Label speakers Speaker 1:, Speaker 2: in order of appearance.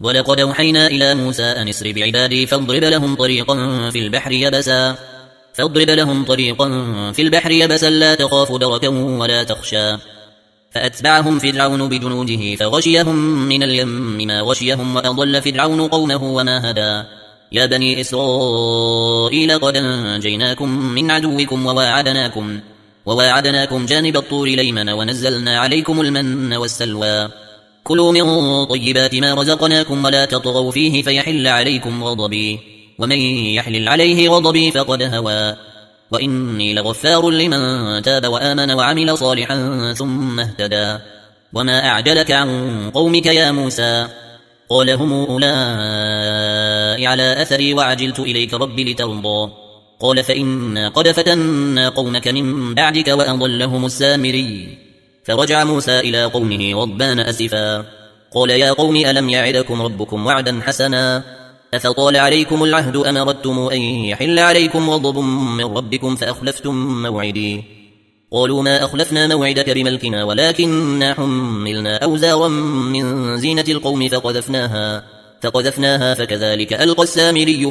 Speaker 1: ولقد أوحينا إلى موسى أن اسر بعبادي فاضرب لهم طريقا في البحر يبسا لا تخاف دركا ولا تخشى. فأتبعهم فرعون بجنوده فغشيهم من اليم ما غشيهم وأضل فرعون قومه وما هدى. يا بني إسرائيل قد أنجيناكم من عدوكم وواعدناكم جانب الطور الأيمن ونزلنا عليكم المن والسلوى. كلوا من طيبات ما رزقناكم ولا تطغوا فيه فيحل عليكم غضبي ومن يحلل عليه غضبي فقد هوى. وإني لغفار لمن تاب وآمن وعمل صالحا ثم اهتدى. وما أعجلك عن قومك يا موسى؟ قال هم أولئك على أثري وعجلت إليك ربي لترضى. قال فإنا قد فتنا قومك من بعدك وأضلهم السامري. فرجع موسى إلى قومه غضبان أسفا قال يا قوم ألم يعدكم ربكم وعدا حسنا أفطال عليكم العهد أم أردتم أن يحل عليكم غضب من ربكم فأخلفتم موعدي. قالوا ما أخلفنا موعدك بملكنا ولكننا حملنا أوزارا من زينة القوم فقذفناها فكذلك ألقى السامري